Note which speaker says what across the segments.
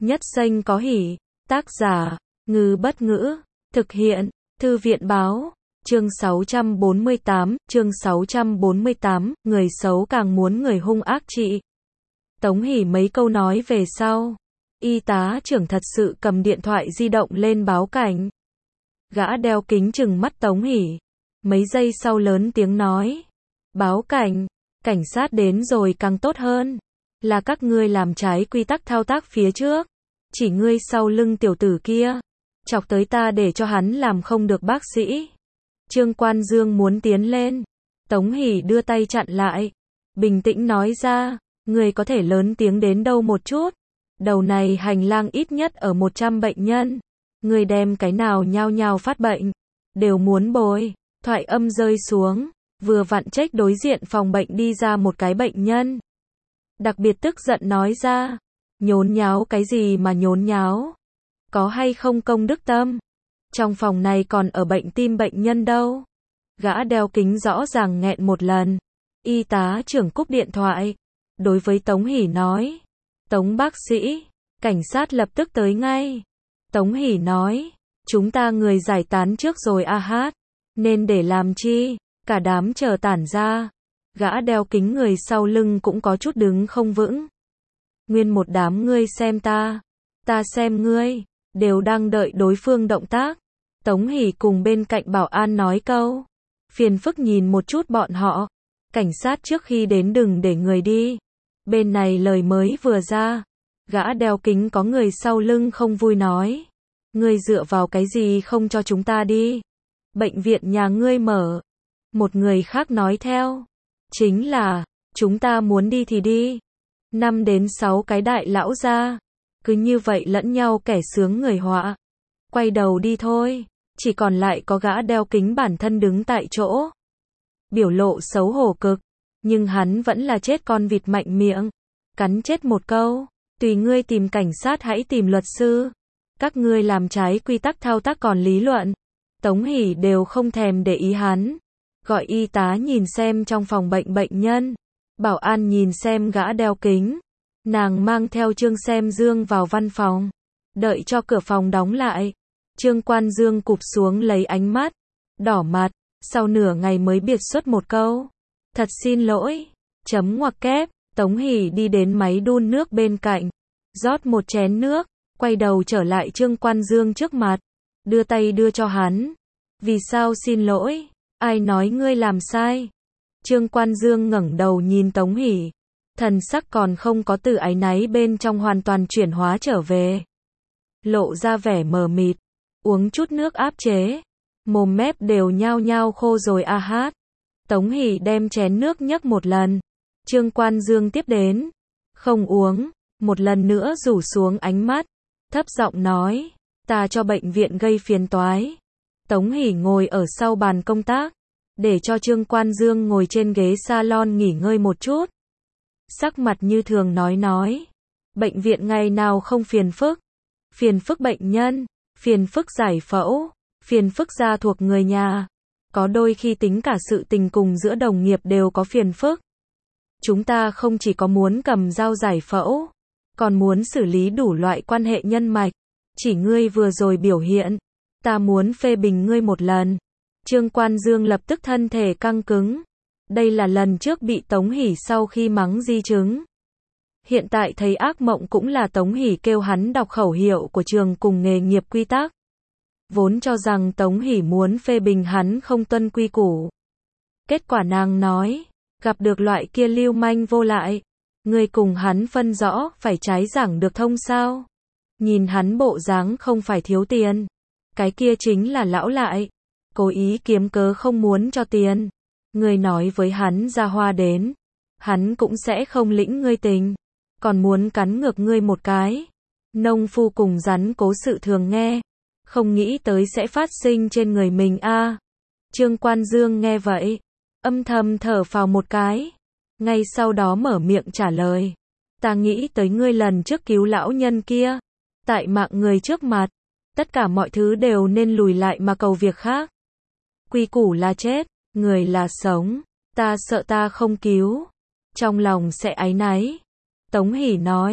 Speaker 1: Nhất Xanh có hỉ. Tác giả, Ngư Bất Ngữ. Thực hiện, Thư viện Báo. Chương 648, người xấu càng muốn người hung ác trị. Tống Hỷ mấy câu nói về sau. Y tá trưởng thật sự cầm điện thoại di động lên báo cảnh. Gã đeo kính trừng mắt Tống Hỷ. Mấy giây sau lớn tiếng nói. Báo cảnh, cảnh sát đến rồi càng tốt hơn. Là các ngươi làm trái quy tắc thao tác phía trước. Chỉ ngươi sau lưng tiểu tử kia. Chọc tới ta để cho hắn làm không được bác sĩ. Trương Quan Dương muốn tiến lên. Tống Hỷ đưa tay chặn lại. Bình tĩnh nói ra, ngươi có thể lớn tiếng đến đâu một chút. Đầu này hành lang ít nhất ở 100 bệnh nhân. Ngươi đem cái nào nhao nhao phát bệnh. Đều muốn bồi. Thoại âm rơi xuống. Vừa vặn trách đối diện phòng bệnh đi ra một cái bệnh nhân. Đặc biệt tức giận nói ra. Nhốn nháo cái gì mà nhốn nháo. Có hay không công đức tâm. Trong phòng này còn ở bệnh tim bệnh nhân đâu. Gã đeo kính rõ ràng nghẹn một lần. Y tá trưởng cúp điện thoại. Đối với Tống Hỷ nói. Tống bác sĩ. Cảnh sát lập tức tới ngay. Tống Hỷ nói. Chúng ta người giải tán trước rồi a hát. Nên để làm chi. Cả đám chờ tản ra. Gã đeo kính người sau lưng cũng có chút đứng không vững. Nguyên một đám ngươi xem ta. Ta xem ngươi. Đều đang đợi đối phương động tác. Tống Hỷ cùng bên cạnh bảo an nói câu. Phiền phức nhìn một chút bọn họ. Cảnh sát trước khi đến đừng để người đi. Bên này lời mới vừa ra. Gã đeo kính có người sau lưng không vui nói. Ngươi dựa vào cái gì không cho chúng ta đi. Bệnh viện nhà ngươi mở. Một người khác nói theo. Chính là, chúng ta muốn đi thì đi. 5 đến 6 cái đại lão ra. Cứ như vậy lẫn nhau kẻ sướng người họa. Quay đầu đi thôi. Chỉ còn lại có gã đeo kính bản thân đứng tại chỗ. Biểu lộ xấu hổ cực. Nhưng hắn vẫn là chết con vịt mạnh miệng. Cắn chết một câu. Tùy ngươi tìm cảnh sát hãy tìm luật sư. Các ngươi làm trái quy tắc thao tác còn lý luận. Tống Hỷ đều không thèm để ý hắn. Gọi y tá nhìn xem trong phòng bệnh bệnh nhân. Bảo an nhìn xem gã đeo kính. Nàng mang theo Trương Xem Dương vào văn phòng. Đợi cho cửa phòng đóng lại. Trương Quan Dương cụp xuống lấy ánh mắt. Đỏ mặt. Sau nửa ngày mới biệt xuất một câu. Thật xin lỗi. Chấm ngoặc kép. Tống Hỷ đi đến máy đun nước bên cạnh. Rót một chén nước. Quay đầu trở lại Trương Quan Dương trước mặt. Đưa tay đưa cho hắn. Vì sao xin lỗi? Ai nói ngươi làm sai? Trương Quan Dương ngẩng đầu nhìn Tống Hỷ. Thần sắc còn không có từ áy náy bên trong hoàn toàn chuyển hóa trở về. Lộ ra vẻ mờ mịt. Uống chút nước áp chế. Mồm mép đều nhao nhao khô rồi a hát. Tống Hỷ đem chén nước nhấc một lần. Trương Quan Dương tiếp đến. Không uống. Một lần nữa rủ xuống ánh mắt. Thấp giọng nói. Ta cho bệnh viện gây phiền toái. Tống Hỷ ngồi ở sau bàn công tác. Để cho Trương Quan Dương ngồi trên ghế salon nghỉ ngơi một chút. Sắc mặt như thường nói. Bệnh viện ngày nào không phiền phức. Phiền phức bệnh nhân. Phiền phức giải phẫu. Phiền phức gia thuộc người nhà. Có đôi khi tính cả sự tình cùng giữa đồng nghiệp đều có phiền phức. Chúng ta không chỉ có muốn cầm dao giải phẫu. Còn muốn xử lý đủ loại quan hệ nhân mạch. Chỉ ngươi vừa rồi biểu hiện. Ta muốn phê bình ngươi một lần. Trương Quan Dương lập tức thân thể căng cứng. Đây là lần trước bị Tống Hỷ sau khi mắng di chứng. Hiện tại thấy ác mộng cũng là Tống Hỷ kêu hắn đọc khẩu hiệu của trường cùng nghề nghiệp quy tắc. Vốn cho rằng Tống Hỷ muốn phê bình hắn không tuân quy củ. Kết quả nàng nói, gặp được loại kia lưu manh vô lại. Người cùng hắn phân rõ phải trái giảng được thông sao. Nhìn hắn bộ dáng không phải thiếu tiền. Cái kia chính là lão lại. Cố ý kiếm cớ không muốn cho tiền. Người nói với hắn ra hoa đến. Hắn cũng sẽ không lĩnh ngươi tình. Còn muốn cắn ngược ngươi một cái. Nông phu cùng rắn cố sự thường nghe. Không nghĩ tới sẽ phát sinh trên người mình a. Trương Quan Dương nghe vậy. Âm thầm thở phào một cái. Ngay sau đó mở miệng trả lời. Ta nghĩ tới ngươi lần trước cứu lão nhân kia. Tại mạng người trước mặt. Tất cả mọi thứ đều nên lùi lại mà cầu việc khác. Quy củ là chết, người là sống. Ta sợ ta không cứu. Trong lòng sẽ áy náy. Tống Hỷ nói.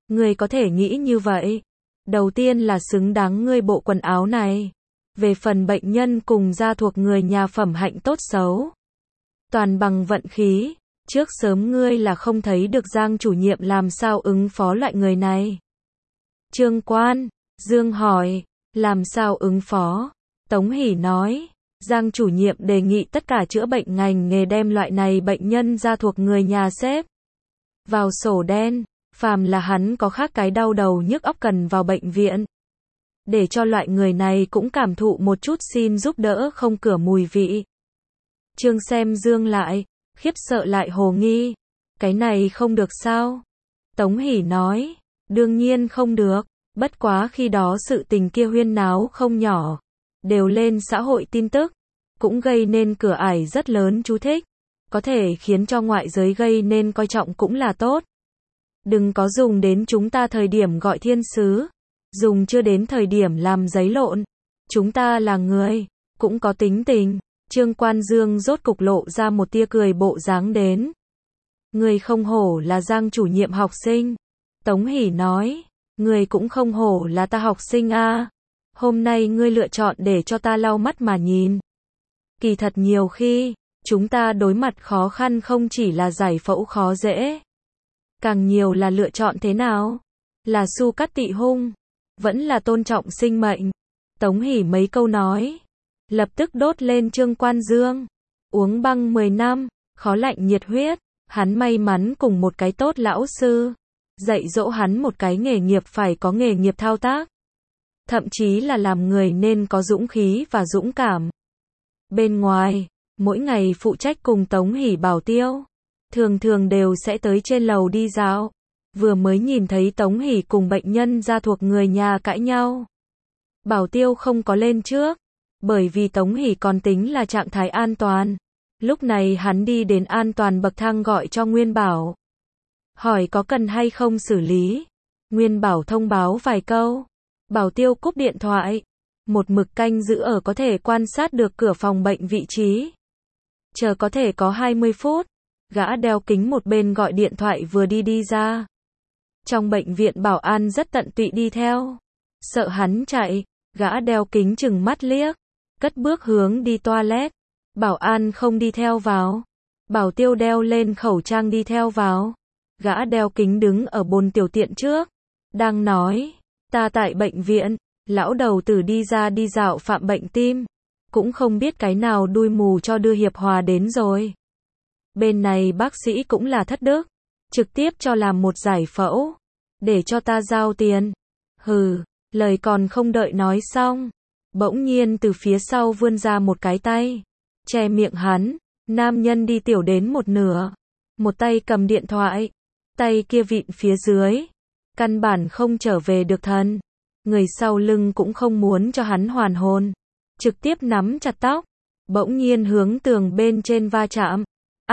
Speaker 1: Ngươi có thể nghĩ như vậy. Đầu tiên là xứng đáng ngươi bộ quần áo này. Về phần bệnh nhân cùng gia thuộc người nhà phẩm hạnh tốt xấu, toàn bằng vận khí. Trước sớm ngươi là không thấy được Giang chủ nhiệm làm sao ứng phó loại người này. Trương Quan, Dương hỏi, làm sao ứng phó? Tống Hỷ nói, Giang chủ nhiệm đề nghị tất cả chữa bệnh ngành nghề đem loại này bệnh nhân gia thuộc người nhà xếp vào sổ đen, phàm là hắn có khác cái đau đầu nhức óc cần vào bệnh viện. Để cho loại người này cũng cảm thụ một chút xin giúp đỡ không cửa mùi vị. Trương xem Dương lại, khiếp sợ lại hồ nghi. Cái này không được sao? Tống Hỷ nói, đương nhiên không được, bất quá khi đó sự tình kia huyên náo không nhỏ, đều lên xã hội tin tức, cũng gây nên cửa ải rất lớn chú thích, có thể khiến cho ngoại giới gây nên coi trọng cũng là tốt. Đừng có dùng đến chúng ta thời điểm gọi thiên sứ, dùng chưa đến thời điểm làm giấy lộn. Chúng ta là người, cũng có tính tình. Trương Quan Dương rốt cục lộ ra một tia cười bộ dáng đến. Người không hổ là Giang chủ nhiệm học sinh. Tống Hỷ nói, người cũng không hổ là ta học sinh a. Hôm nay ngươi lựa chọn để cho ta lau mắt mà nhìn. Kỳ thật nhiều khi, chúng ta đối mặt khó khăn không chỉ là giải phẫu khó dễ. Càng nhiều là lựa chọn thế nào? Là su cắt tị hung, vẫn là tôn trọng sinh mệnh. Tống Hỷ mấy câu nói, lập tức đốt lên Trương Quan Dương. Uống băng 10 năm, khó lạnh nhiệt huyết, hắn may mắn cùng một cái tốt lão sư, dạy dỗ hắn một cái nghề nghiệp phải có nghề nghiệp thao tác. Thậm chí là làm người nên có dũng khí và dũng cảm. Bên ngoài, mỗi ngày phụ trách cùng Tống Hỷ Bảo Tiêu, thường thường đều sẽ tới trên lầu đi dạo. Vừa mới nhìn thấy Tống Hỷ cùng bệnh nhân gia thuộc người nhà cãi nhau. Bảo Tiêu không có lên trước, bởi vì Tống Hỷ còn tính là trạng thái an toàn. Lúc này hắn đi đến an toàn bậc thang gọi cho Nguyên Bảo. Hỏi có cần hay không xử lý. Nguyên Bảo thông báo vài câu. Bảo Tiêu cúp điện thoại. Một mực canh giữ ở có thể quan sát được cửa phòng bệnh vị trí. Chờ có thể có 20 phút. Gã đeo kính một bên gọi điện thoại vừa đi ra. Trong bệnh viện bảo an rất tận tụy đi theo. Sợ hắn chạy, gã đeo kính chừng mắt liếc. Cất bước hướng đi toilet. Bảo an không đi theo vào. Bảo Tiêu đeo lên khẩu trang đi theo vào. Gã đeo kính đứng ở bồn tiểu tiện trước. Đang nói, ta tại bệnh viện, lão đầu tử đi ra đi dạo phạm bệnh tim. Cũng không biết cái nào đuôi mù cho đưa Hiệp Hòa đến rồi. Bên này bác sĩ cũng là thất đức. Trực tiếp cho làm một giải phẫu. Để cho ta giao tiền. Hừ, lời còn không đợi nói xong. Bỗng nhiên từ phía sau vươn ra một cái tay. Che miệng hắn. Nam nhân đi tiểu đến một nửa. Một tay cầm điện thoại. Tay kia vịn phía dưới. Căn bản không trở về được thân. Người sau lưng cũng không muốn cho hắn hoàn hồn. Trực tiếp nắm chặt tóc. Bỗng nhiên hướng tường bên trên va chạm.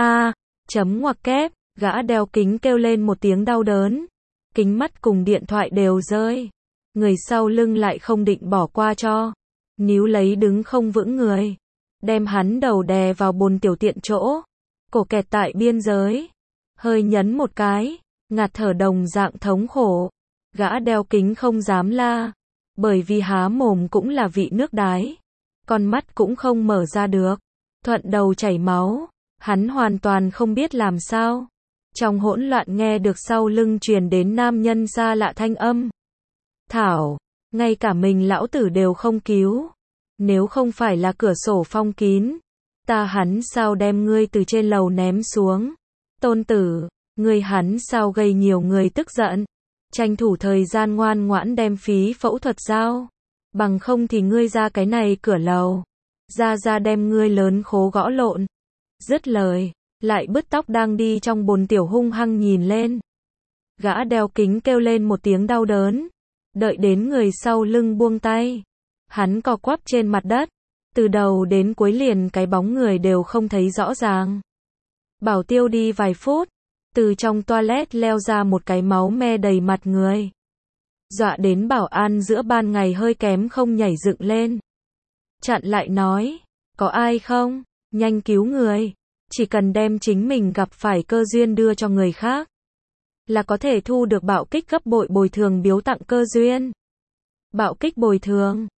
Speaker 1: Chấm ngoặc kép. Gã đeo kính kêu lên một tiếng đau đớn. Kính mắt cùng điện thoại đều rơi. Người sau lưng lại không định bỏ qua cho. Níu lấy đứng không vững người. Đem hắn đầu đè vào bồn tiểu tiện chỗ. Cổ kẹt tại biên giới. Hơi nhấn một cái. Ngạt thở đồng dạng thống khổ. Gã đeo kính không dám la. Bởi vì há mồm cũng là vị nước đái. Con mắt cũng không mở ra được. Thuận đầu chảy máu. Hắn hoàn toàn không biết làm sao. Trong hỗn loạn nghe được sau lưng truyền đến nam nhân xa lạ thanh âm. Thảo, ngay cả mình lão tử đều không cứu. Nếu không phải là cửa sổ phong kín, ta hắn sao đem ngươi từ trên lầu ném xuống. Tôn tử, ngươi hắn sao gây nhiều người tức giận. Tranh thủ thời gian ngoan ngoãn đem phí phẫu thuật giao. Bằng không thì ngươi ra cái này cửa lầu. Ra đem ngươi lớn khố gõ lộn. Dứt lời, lại bứt tóc đang đi trong bồn tiểu hung hăng nhìn lên. Gã đeo kính kêu lên một tiếng đau đớn. Đợi đến người sau lưng buông tay. Hắn co quắp trên mặt đất. Từ đầu đến cuối liền cái bóng người đều không thấy rõ ràng. Bảo Tiêu đi vài phút. Từ trong toilet leo ra một cái máu me đầy mặt người. Dọa đến bảo an giữa ban ngày hơi kém không nhảy dựng lên. Chặn lại nói. Có ai không? Nhanh cứu người. Chỉ cần đem chính mình gặp phải cơ duyên đưa cho người khác. là có thể thu được bạo kích gấp bội bồi thường biếu tặng cơ duyên. Bạo kích bồi thường